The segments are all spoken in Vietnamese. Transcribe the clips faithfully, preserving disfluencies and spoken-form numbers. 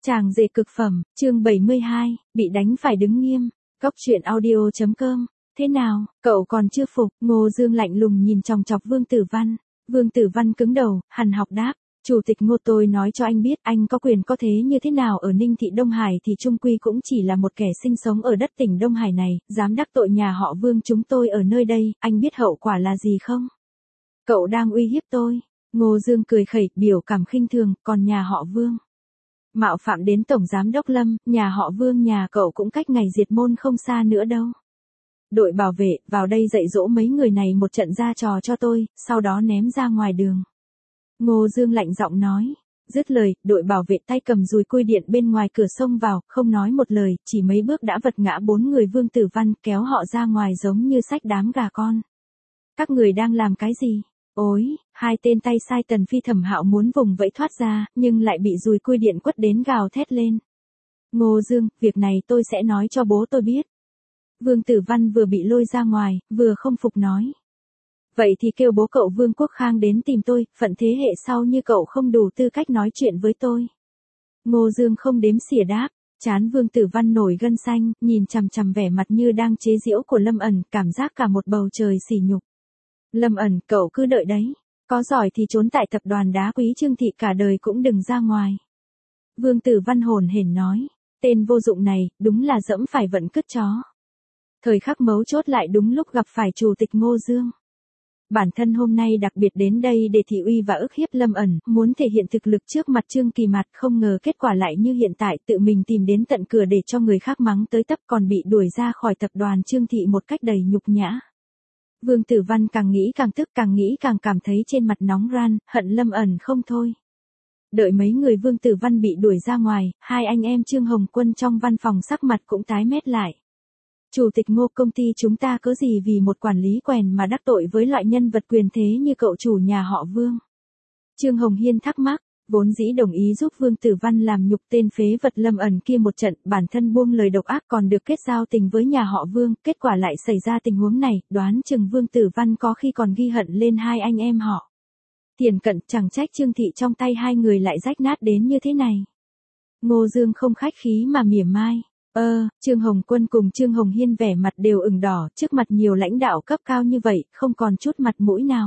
Chàng rể cực phẩm, chương bảy mươi hai, bị đánh phải đứng nghiêm. Cóc truyện audio chấm com. Thế nào, cậu còn chưa phục? Ngô Dương lạnh lùng nhìn chòng chọc Vương Tử Văn. Vương Tử Văn cứng đầu, hằn học đáp. Chủ tịch Ngô, tôi nói cho anh biết, anh có quyền có thế như thế nào ở Ninh Thị Đông Hải thì chung quy cũng chỉ là một kẻ sinh sống ở đất tỉnh Đông Hải này, dám đắc tội nhà họ Vương chúng tôi ở nơi đây, anh biết hậu quả là gì không? Cậu đang uy hiếp tôi. Ngô Dương cười khẩy, biểu cảm khinh thường, còn nhà họ Vương. Mạo phạm đến Tổng Giám Đốc Lâm, nhà họ Vương nhà cậu cũng cách ngày diệt môn không xa nữa đâu. Đội bảo vệ, vào đây dạy dỗ mấy người này một trận ra trò cho tôi, sau đó ném ra ngoài đường. Ngô Dương lạnh giọng nói. Dứt lời, đội bảo vệ tay cầm dùi cui điện bên ngoài cửa xông vào, không nói một lời, chỉ mấy bước đã vật ngã bốn người Vương Tử Văn, kéo họ ra ngoài giống như xách đám gà con. Các người đang làm cái gì? Ôi, hai tên tay sai Tần Phi Thẩm Hạo muốn vùng vẫy thoát ra, nhưng lại bị dùi cui điện quất đến gào thét lên. Ngô Dương, việc này tôi sẽ nói cho bố tôi biết. Vương Tử Văn vừa bị lôi ra ngoài, vừa không phục nói. Vậy thì kêu bố cậu Vương Quốc Khang đến tìm tôi, phận thế hệ sau như cậu không đủ tư cách nói chuyện với tôi. Ngô Dương không đếm xỉa đáp, trán Vương Tử Văn nổi gân xanh, nhìn chằm chằm vẻ mặt như đang chế giễu của Lâm ẩn, cảm giác cả một bầu trời sỉ nhục. Lâm ẩn, cậu cứ đợi đấy. Có giỏi thì trốn tại tập đoàn đá quý Trương Thị cả đời cũng đừng ra ngoài. Vương Tử Văn hồn hển nói. Tên vô dụng này, đúng là dẫm phải vận cứt chó. Thời khắc mấu chốt lại đúng lúc gặp phải Chủ tịch Ngô Dương. Bản thân hôm nay đặc biệt đến đây để thị uy và ức hiếp Lâm ẩn, muốn thể hiện thực lực trước mặt Trương Kỳ Mạt, không ngờ kết quả lại như hiện tại, tự mình tìm đến tận cửa để cho người khác mắng tới tấp, còn bị đuổi ra khỏi tập đoàn Trương Thị một cách đầy nhục nhã. Vương Tử Văn càng nghĩ càng tức, càng nghĩ càng cảm thấy trên mặt nóng ran, hận Lâm ẩn không thôi. Đợi mấy người Vương Tử Văn bị đuổi ra ngoài, hai anh em Trương Hồng Quân trong văn phòng sắc mặt cũng tái mét lại. Chủ tịch Ngô, công ty chúng ta có gì vì một quản lý quèn mà đắc tội với loại nhân vật quyền thế như cậu chủ nhà họ Vương? Trương Hồng Hiên thắc mắc, vốn dĩ đồng ý giúp Vương Tử Văn làm nhục tên phế vật Lâm ẩn kia một trận, bản thân buông lời độc ác còn được kết giao tình với nhà họ Vương, kết quả lại xảy ra tình huống này, đoán chừng Vương Tử Văn có khi còn ghi hận lên hai anh em họ. Tiền cận, chẳng trách Trương Thị trong tay hai người lại rách nát đến như thế này. Ngô Dương không khách khí mà mỉa mai. Ơ, Trương Hồng Quân cùng Trương Hồng Hiên vẻ mặt đều ửng đỏ, trước mặt nhiều lãnh đạo cấp cao như vậy, không còn chút mặt mũi nào.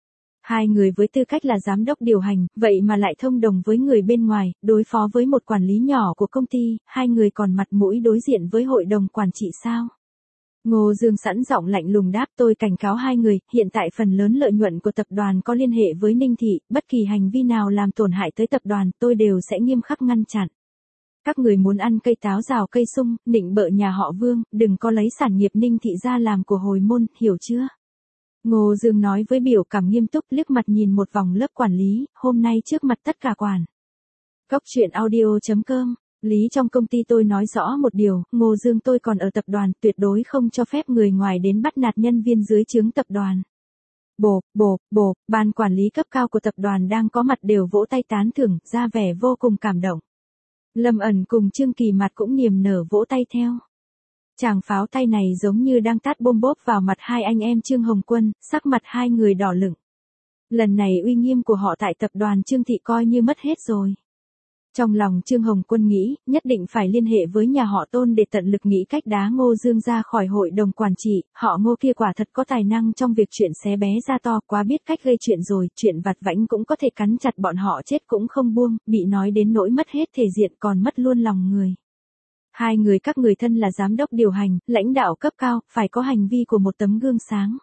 Hai người với tư cách là giám đốc điều hành, vậy mà lại thông đồng với người bên ngoài, đối phó với một quản lý nhỏ của công ty, hai người còn mặt mũi đối diện với hội đồng quản trị sao? Ngô Dương sẵn giọng lạnh lùng đáp, tôi cảnh cáo hai người, hiện tại phần lớn lợi nhuận của tập đoàn có liên hệ với Ninh Thị, bất kỳ hành vi nào làm tổn hại tới tập đoàn, tôi đều sẽ nghiêm khắc ngăn chặn. Các người muốn ăn cây táo rào cây sung, nịnh bợ nhà họ Vương, đừng có lấy sản nghiệp Ninh Thị ra làm của hồi môn, hiểu chưa? Ngô Dương nói với biểu cảm nghiêm túc, liếc mặt nhìn một vòng lớp quản lý, hôm nay trước mặt tất cả quản. Cóc truyện audio chấm com. Lý trong công ty tôi nói rõ một điều, Ngô Dương tôi còn ở tập đoàn, tuyệt đối không cho phép người ngoài đến bắt nạt nhân viên dưới trướng tập đoàn. Bộp, bộp, bộp, ban quản lý cấp cao của tập đoàn đang có mặt đều vỗ tay tán thưởng, ra vẻ vô cùng cảm động. Lâm ẩn cùng Trương Kỳ Mạt cũng niềm nở vỗ tay theo. Chàng pháo tay này giống như đang tát bôm bốp vào mặt hai anh em Trương Hồng Quân, sắc mặt hai người đỏ lửng. Lần này uy nghiêm của họ tại tập đoàn Trương Thị coi như mất hết rồi. Trong lòng Trương Hồng Quân nghĩ, nhất định phải liên hệ với nhà họ Tôn để tận lực nghĩ cách đá Ngô Dương ra khỏi hội đồng quản trị, họ Ngô kia quả thật có tài năng trong việc chuyện xé bé ra to, quá biết cách gây chuyện rồi, chuyện vặt vãnh cũng có thể cắn chặt bọn họ chết cũng không buông, bị nói đến nỗi mất hết thể diện còn mất luôn lòng người. Hai người các người thân là giám đốc điều hành, lãnh đạo cấp cao, phải có hành vi của một tấm gương sáng.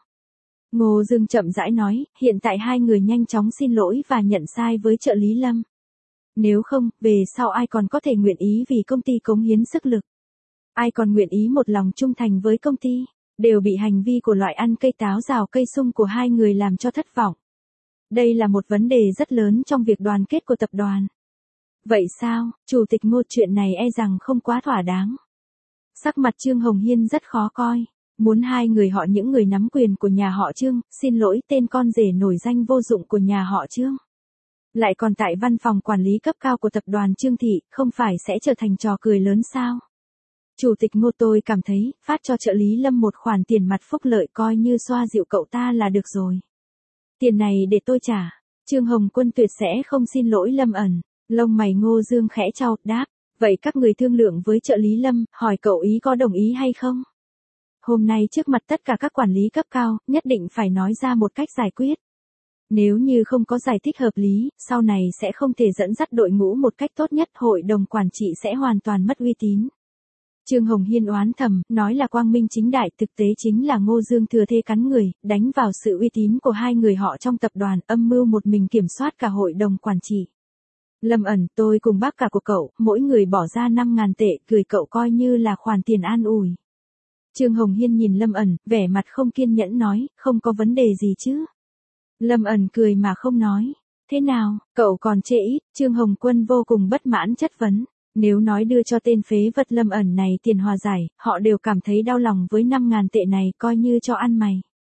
Ngô Dương chậm rãi nói, hiện tại hai người nhanh chóng xin lỗi và nhận sai với trợ lý Lâm. Nếu không, về sau ai còn có thể nguyện ý vì công ty cống hiến sức lực? Ai còn nguyện ý một lòng trung thành với công ty? Đều bị hành vi của loại ăn cây táo rào cây sung của hai người làm cho thất vọng. Đây là một vấn đề rất lớn trong việc đoàn kết của tập đoàn. Vậy sao, Chủ tịch Ngô, chuyện này e rằng không quá thỏa đáng. Sắc mặt Trương Hồng Hiên rất khó coi. Muốn hai người họ những người nắm quyền của nhà họ Trương, xin lỗi tên con rể nổi danh vô dụng của nhà họ Trương. Lại còn tại văn phòng quản lý cấp cao của tập đoàn Trương Thị, không phải sẽ trở thành trò cười lớn sao? Chủ tịch Ngô, tôi cảm thấy, phát cho trợ lý Lâm một khoản tiền mặt phúc lợi coi như xoa dịu cậu ta là được rồi. Tiền này để tôi trả. Trương Hồng Quân tuyệt sẽ không xin lỗi Lâm ẩn. Lông mày Ngô Dương khẽ chau, đáp. Vậy các người thương lượng với trợ lý Lâm, hỏi cậu ý có đồng ý hay không? Hôm nay trước mặt tất cả các quản lý cấp cao, nhất định phải nói ra một cách giải quyết. Nếu như không có giải thích hợp lý, sau này sẽ không thể dẫn dắt đội ngũ một cách tốt nhất, hội đồng quản trị sẽ hoàn toàn mất uy tín. Trương Hồng Hiên oán thầm, nói là quang minh chính đại, thực tế chính là Ngô Dương thừa thế cắn người, đánh vào sự uy tín của hai người họ trong tập đoàn, âm mưu một mình kiểm soát cả hội đồng quản trị. Lâm ẩn, tôi cùng bác cả của cậu, mỗi người bỏ ra năm ngàn tệ, gửi cậu coi như là khoản tiền an ủi. Trương Hồng Hiên nhìn Lâm ẩn, vẻ mặt không kiên nhẫn nói, không có vấn đề gì chứ. Lâm ẩn cười mà không nói. Thế nào, cậu còn chê ít? Trương Hồng Quân vô cùng bất mãn chất vấn. Nếu nói đưa cho tên phế vật Lâm ẩn này tiền hòa giải, họ đều cảm thấy đau lòng với năm ngàn tệ này, coi như cho ăn mày.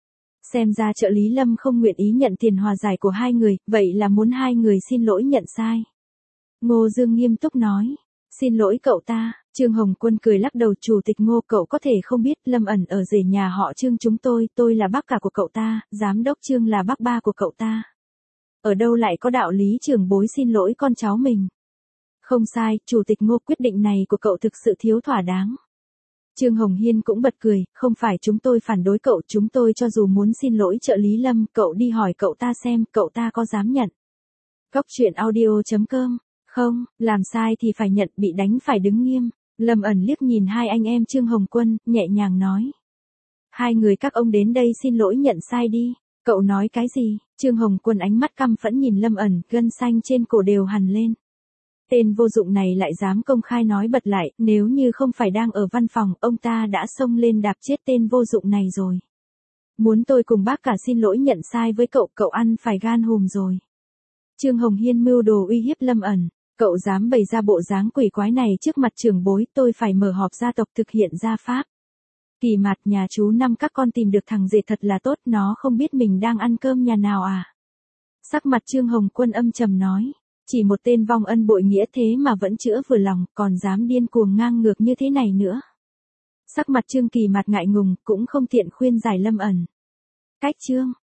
Xem ra trợ lý Lâm không nguyện ý nhận tiền hòa giải của hai người, vậy là muốn hai người xin lỗi nhận sai. Ngô Dương nghiêm túc nói. Xin lỗi cậu ta. Trương Hồng Quân cười lắc đầu, chủ tịch Ngô, cậu có thể không biết Lâm ẩn ở rể nhà họ Trương chúng tôi, tôi là bác cả của cậu ta, giám đốc Trương là bác ba của cậu ta. Ở đâu lại có đạo lý trưởng bối xin lỗi con cháu mình. Không sai, chủ tịch Ngô, quyết định này của cậu thực sự thiếu thỏa đáng. Trương Hồng Hiên cũng bật cười, không phải chúng tôi phản đối cậu, chúng tôi cho dù muốn xin lỗi trợ lý Lâm, cậu đi hỏi cậu ta xem, cậu ta có dám nhận. Cóc truyện audio chấm com. Không, làm sai thì phải nhận, bị đánh phải đứng nghiêm. Lâm ẩn liếc nhìn hai anh em Trương Hồng Quân, nhẹ nhàng nói. Hai người các ông đến đây xin lỗi nhận sai đi. Cậu nói cái gì? Trương Hồng Quân ánh mắt căm phẫn nhìn Lâm ẩn, gân xanh trên cổ đều hằn lên. Tên vô dụng này lại dám công khai nói bật lại, nếu như không phải đang ở văn phòng, ông ta đã xông lên đạp chết tên vô dụng này rồi. Muốn tôi cùng bác cả xin lỗi nhận sai với cậu, cậu ăn phải gan hùm rồi. Trương Hồng Hiên mưu đồ uy hiếp Lâm ẩn. Cậu dám bày ra bộ dáng quỷ quái này trước mặt trưởng bối, tôi phải mở họp gia tộc thực hiện gia pháp. Kỳ Mạt, nhà chú Năm các con tìm được thằng rể thật là tốt, nó không biết mình đang ăn cơm nhà nào à. Sắc mặt Trương Hồng Quân âm trầm nói, chỉ một tên vong ân bội nghĩa thế mà vẫn chữa vừa lòng, còn dám điên cuồng ngang ngược như thế này nữa. Sắc mặt Trương Kỳ Mạt ngại ngùng, cũng không tiện khuyên giải Lâm ẩn. Cách Trương